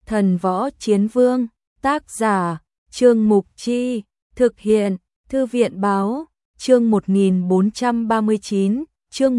Thần Võ Chiến Vương, tác giả, Trương Mục Chi, thực hiện, Thư viện Báo, chương 1439, chương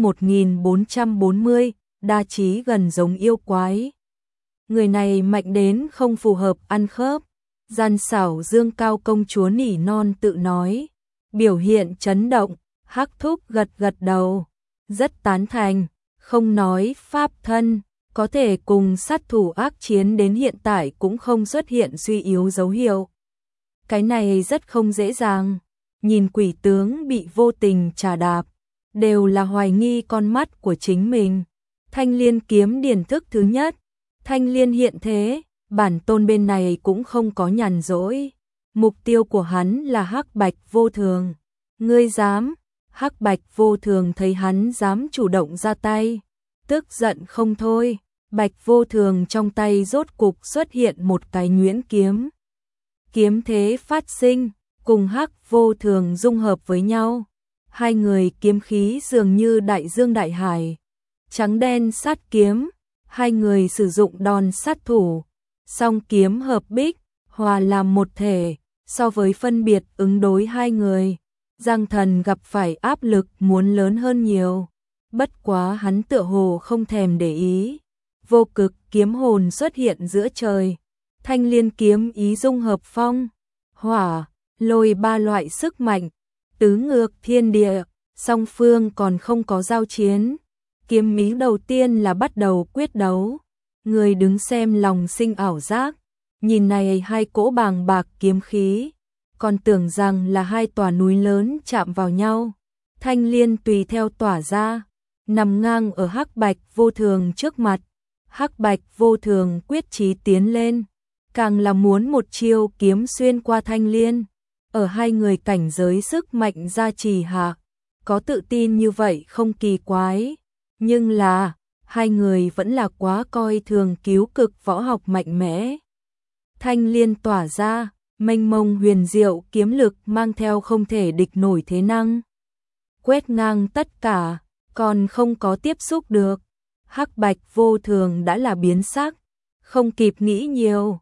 1440, đa trí gần giống yêu quái. Người này mạnh đến không phù hợp ăn khớp, gian xảo dương cao công chúa nỉ non tự nói, biểu hiện chấn động, Hắc Thúc gật gật đầu, rất tán thành, không nói pháp thân, có thể cùng sát thủ ác chiến đến hiện tại cũng không xuất hiện suy yếu dấu hiệu. Cái này rất không dễ dàng, nhìn quỷ tướng bị vô tình trà đạp, đều là hoài nghi con mắt của chính mình. Thanh Liên kiếm điển thức thứ nhất, Thanh Liên hiện thế, bản tôn bên này cũng không có nhàn rỗi. Mục tiêu của hắn là Hắc Bạch Vô Thường. Ngươi dám? Hắc Bạch Vô Thường thấy hắn dám chủ động ra tay, tức giận không thôi. Bạch Vô Thường trong tay rốt cục xuất hiện một cái nhuyễn kiếm. Kiếm thế phát sinh, cùng Hắc Vô Thường dung hợp với nhau. Hai người kiếm khí dường như đại dương đại hải. Trắng đen sát kiếm, hai người sử dụng đòn sát thủ, song kiếm hợp bích, hòa làm một thể. So với phân biệt ứng đối hai người, Giang Thần gặp phải áp lực muốn lớn hơn nhiều. Bất quá hắn tựa hồ không thèm để ý. Vô cực kiếm hồn xuất hiện giữa trời. Thanh Liên kiếm ý dung hợp phong, hỏa, lôi ba loại sức mạnh, tứ ngược thiên địa, song phương còn không có giao chiến. Kiếm ý đầu tiên là bắt đầu quyết đấu. Người đứng xem lòng sinh ảo giác, nhìn này hai cỗ bàng bạc kiếm khí, còn tưởng rằng là hai tòa núi lớn chạm vào nhau. Thanh Liên tùy theo tỏa ra, nằm ngang ở Hắc Bạch Vô Thường trước mặt. Hắc Bạch Vô Thường quyết chí tiến lên, càng là muốn một chiêu kiếm xuyên qua Thanh Liên. Ở hai người cảnh giới sức mạnh gia trì hạ, có tự tin như vậy không kỳ quái. Nhưng là, hai người vẫn là quá coi thường cứu cực võ học mạnh mẽ. Thanh Liên tỏa ra, mênh mông huyền diệu kiếm lực mang theo không thể địch nổi thế năng. Quét ngang tất cả, còn không có tiếp xúc được. Hắc Bạch Vô Thường đã là biến sắc, không kịp nghĩ nhiều,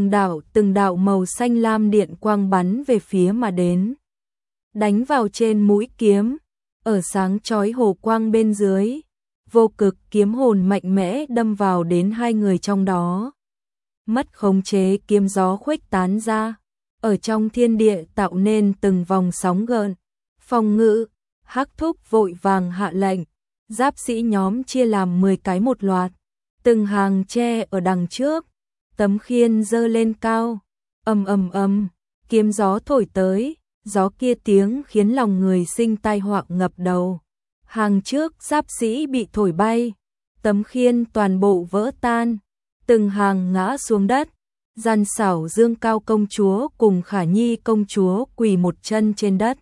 từng đạo màu xanh lam điện quang bắn về phía mà đến. Đánh vào trên mũi kiếm, ở sáng chói hồ quang bên dưới, vô cực kiếm hồn mạnh mẽ đâm vào đến hai người trong đó. Mất khống chế kiếm gió khuếch tán ra, ở trong thiên địa tạo nên từng vòng sóng gợn. Phòng ngự, Hắc Thúc vội vàng hạ lệnh, giáp sĩ nhóm chia làm 10 cái một loạt, từng hàng tre ở đằng trước, tấm khiên dơ lên cao, ầm ầm ầm, kiếm gió thổi tới, gió kia tiếng khiến lòng người sinh tai họa ngập đầu. Hàng trước giáp sĩ bị thổi bay, tấm khiên toàn bộ vỡ tan, từng hàng ngã xuống đất. Gian xảo dương cao công chúa cùng Khả Nhi công chúa quỳ một chân trên đất,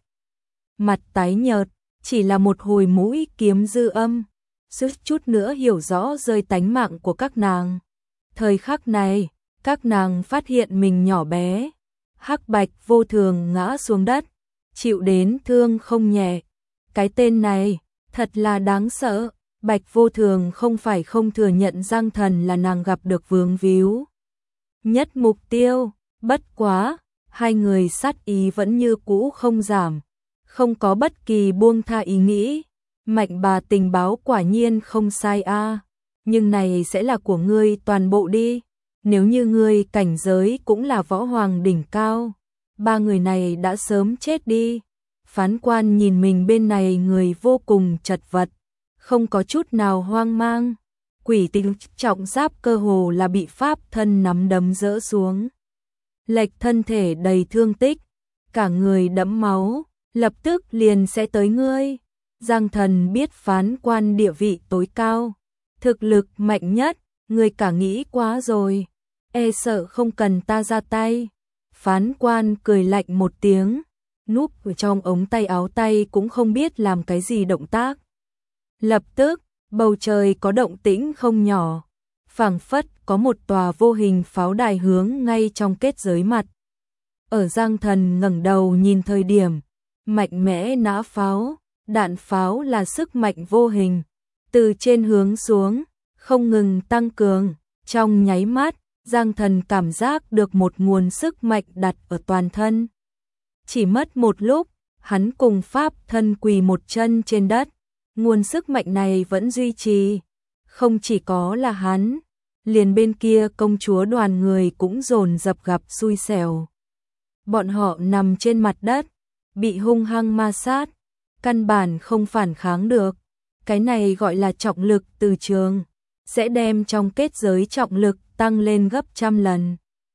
mặt tái nhợt, chỉ là một hồi mũi kiếm dư âm, suýt chút nữa hiểu rõ rơi tánh mạng của các nàng. Thời khắc này, các nàng phát hiện mình nhỏ bé. Hắc Bạch Vô Thường ngã xuống đất, chịu đến thương không nhẹ. Cái tên này thật là đáng sợ. Bạch Vô Thường không phải không thừa nhận Giang Thần là nàng gặp được vướng víu nhất mục tiêu, bất quá, hai người sát ý vẫn như cũ không giảm, không có bất kỳ buông tha ý nghĩ. Mạnh bà tình báo quả nhiên không sai a, nhưng này sẽ là của ngươi toàn bộ đi. Nếu như ngươi cảnh giới cũng là võ hoàng đỉnh cao, ba người này đã sớm chết đi. Phán quan nhìn mình bên này người vô cùng chật vật, không có chút nào hoang mang. Quỷ tinh trọng giáp cơ hồ là bị pháp thân nắm đấm dỡ xuống. Lệch thân thể đầy thương tích, cả người đẫm máu, lập tức liền sẽ tới ngươi. Giang Thần biết phán quan địa vị tối cao, thực lực mạnh nhất, ngươi cả nghĩ quá rồi, e sợ không cần ta ra tay. Phán quan cười lạnh một tiếng, núp ở trong ống tay áo tay cũng không biết làm cái gì động tác. Lập tức, bầu trời có động tĩnh không nhỏ, phảng phất có một tòa vô hình pháo đài hướng ngay trong kết giới mặt. Ở Giang Thần ngẩng đầu nhìn thời điểm, mạnh mẽ nã pháo, đạn pháo là sức mạnh vô hình, từ trên hướng xuống, không ngừng tăng cường, trong nháy mắt, Giang Thần cảm giác được một nguồn sức mạnh đặt ở toàn thân. Chỉ mất một lúc, hắn cùng pháp thân quỳ một chân trên đất. Nguồn sức mạnh này vẫn duy trì. Không chỉ có là hắn, liền bên kia công chúa đoàn người cũng dồn dập gặp xui xẻo. Bọn họ nằm trên mặt đất, bị hung hăng ma sát, căn bản không phản kháng được. Cái này gọi là trọng lực từ trường, sẽ đem trong kết giới trọng lực tăng lên gấp trăm lần.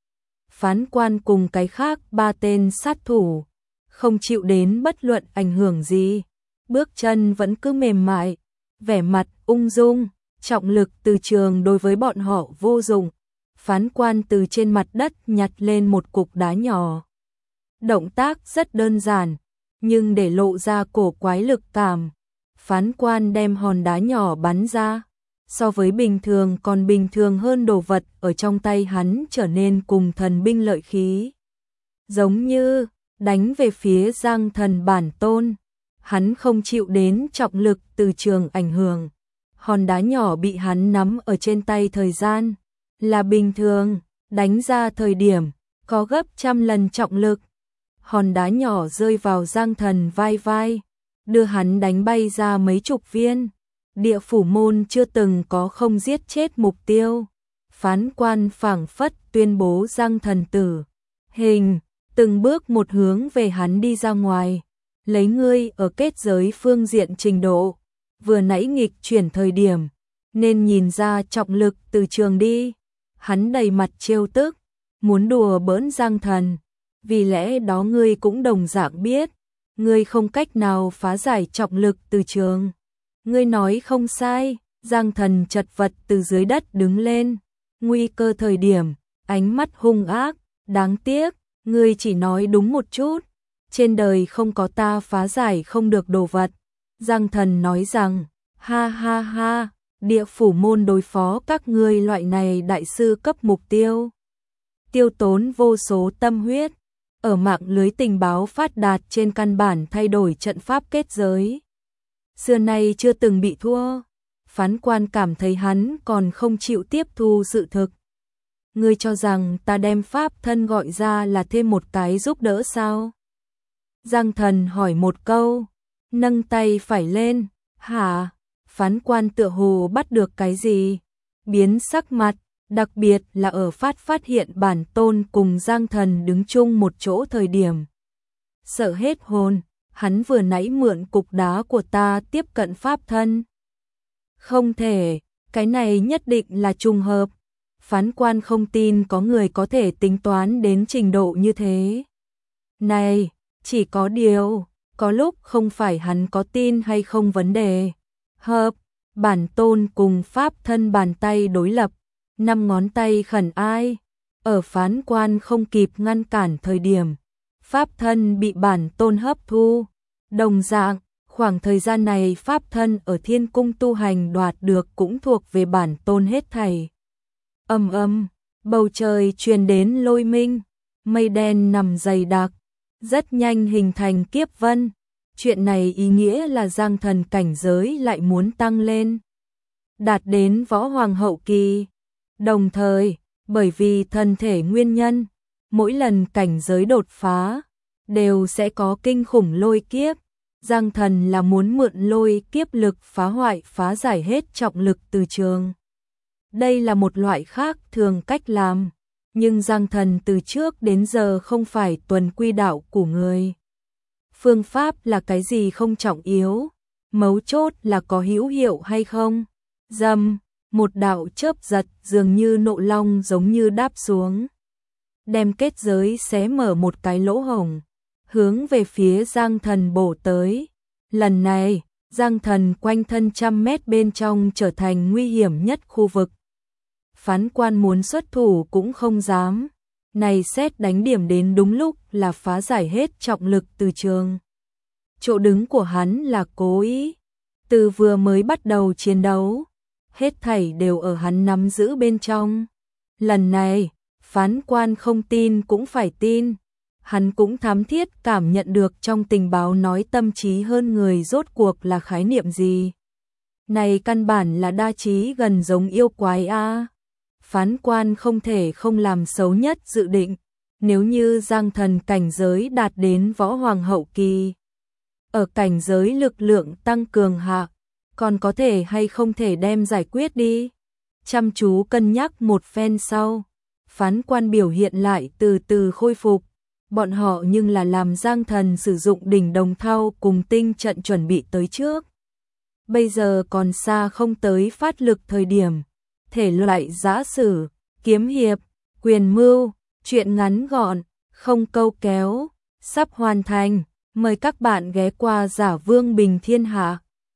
Phán quan cùng cái khác 3 tên sát thủ, không chịu đến bất luận ảnh hưởng gì. Bước chân vẫn cứ mềm mại, vẻ mặt ung dung, trọng lực từ trường đối với bọn họ vô dụng. Phán quan từ trên mặt đất nhặt lên một cục đá nhỏ. Động tác rất đơn giản, nhưng để lộ ra cổ quái lực cảm. Phán quan đem hòn đá nhỏ bắn ra, so với bình thường còn bình thường hơn đồ vật ở trong tay hắn trở nên cùng thần binh lợi khí. Giống như đánh về phía Giang Thần bản tôn, hắn không chịu đến trọng lực từ trường ảnh hưởng. Hòn đá nhỏ bị hắn nắm ở trên tay thời gian là bình thường, đánh ra thời điểm có gấp trăm lần trọng lực. Hòn đá nhỏ rơi vào Giang Thần vai, đưa hắn đánh bay ra mấy chục viên. Địa phủ môn chưa từng có không giết chết mục tiêu. Phán quan phảng phất tuyên bố Giang Thần tử hình, từng bước một hướng về hắn đi ra ngoài. Lấy ngươi ở kết giới phương diện trình độ, vừa nãy nghịch chuyển thời điểm, nên nhìn ra trọng lực từ trường đi. Hắn đầy mặt trêu tức, muốn đùa bỡn Giang Thần. Vì lẽ đó ngươi cũng đồng dạng biết, ngươi không cách nào phá giải trọng lực từ trường. Ngươi nói không sai. Giang Thần chật vật từ dưới đất đứng lên. Nguy cơ thời điểm, ánh mắt hung ác, đáng tiếc, ngươi chỉ nói đúng một chút. Trên đời không có ta phá giải không được đồ vật. Giang Thần nói rằng, ha ha ha, địa phủ môn đối phó các ngươi loại này đại sư cấp mục tiêu. Tiêu tốn vô số tâm huyết, ở mạng lưới tình báo phát đạt trên căn bản thay đổi trận pháp kết giới. Xưa nay chưa từng bị thua. Phán quan cảm thấy hắn còn không chịu tiếp thu sự thực. Ngươi cho rằng ta đem pháp thân gọi ra là thêm một cái giúp đỡ sao? Giang Thần hỏi một câu, nâng tay phải lên, hả? Phán quan tựa hồ bắt được cái gì? Biến sắc mặt, đặc biệt là ở phát hiện bản tôn cùng Giang Thần đứng chung một chỗ thời điểm. Sợ hết hồn, hắn vừa nãy mượn cục đá của ta tiếp cận pháp thân. Không thể, cái này nhất định là trùng hợp. Phán quan không tin có người có thể tính toán đến trình độ như thế. Này, chỉ có điều, có lúc không phải hắn có tin hay không vấn đề. Hợp, bản tôn cùng pháp thân bàn tay đối lập, 5 ngón tay khẩn ai. Ở phán quan không kịp ngăn cản thời điểm, pháp thân bị bản tôn hấp thu. Đồng dạng, khoảng thời gian này pháp thân ở thiên cung tu hành đoạt được cũng thuộc về bản tôn hết thảy. Bầu trời truyền đến lôi minh, mây đen nằm dày đặc, rất nhanh hình thành kiếp vân. Chuyện này ý nghĩa là Giang Thần cảnh giới lại muốn tăng lên, đạt đến võ hoàng hậu kỳ. Đồng thời, bởi vì thân thể nguyên nhân, mỗi lần cảnh giới đột phá, đều sẽ có kinh khủng lôi kiếp. Giang Thần là muốn mượn lôi kiếp lực phá hoại phá giải hết trọng lực từ trường. Đây là một loại khác thường cách làm, nhưng Giang Thần từ trước đến giờ không phải tuần quy đạo của người. Phương pháp là cái gì không trọng yếu, mấu chốt là có hữu hiệu hay không. Dầm, một đạo chớp giật dường như nộ long giống như đáp xuống, đem kết giới xé mở một cái lỗ hổng, hướng về phía Giang Thần bổ tới. Lần này, Giang Thần quanh thân 100 mét bên trong trở thành nguy hiểm nhất khu vực. Phán quan muốn xuất thủ cũng không dám. Này xét đánh điểm đến đúng lúc là phá giải hết trọng lực từ trường. Chỗ đứng của hắn là cố ý. Từ vừa mới bắt đầu chiến đấu, hết thảy đều ở hắn nắm giữ bên trong. Lần này, phán quan không tin cũng phải tin. Hắn cũng thám thiết cảm nhận được trong tình báo nói tâm trí hơn người rốt cuộc là khái niệm gì. Này căn bản là đa trí gần giống yêu quái a. phán quan không thể không làm xấu nhất dự định, nếu như Giang Thần cảnh giới đạt đến võ hoàng hậu kỳ. Ở cảnh giới lực lượng tăng cường hạ, còn có thể hay không thể đem giải quyết đi. Chăm chú cân nhắc một phen sau, phán quan biểu hiện lại từ từ khôi phục. Bọn họ nhưng là làm Giang Thần sử dụng đỉnh đồng thau cùng tinh trận chuẩn bị tới trước. Bây giờ còn xa không tới phát lực thời điểm. Thể loại giã sử, kiếm hiệp, quyền mưu, truyện ngắn gọn, không câu kéo, sắp hoàn thành. Mời các bạn ghé qua Giả Vương Bình Thiên Hạ.